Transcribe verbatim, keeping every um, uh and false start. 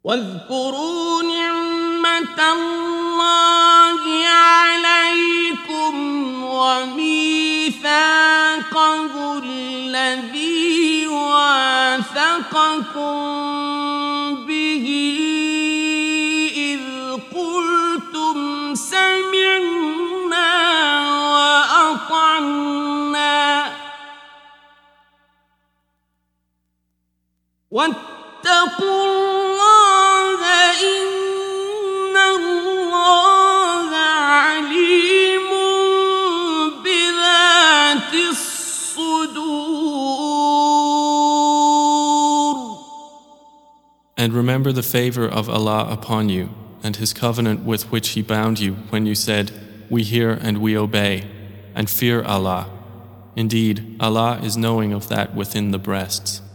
واذكروا نعمة الله عليكم وميثاقه الذي واثقكم به إذ قلتم سمعنا وأطعنا واتقوا الله إن الله عليم بذات الصدور. And remember the favor of Allah upon you and His covenant with which He bound you when you said, "We hear and we obey," and fear Allah. Indeed, Allah is knowing of that within the breasts.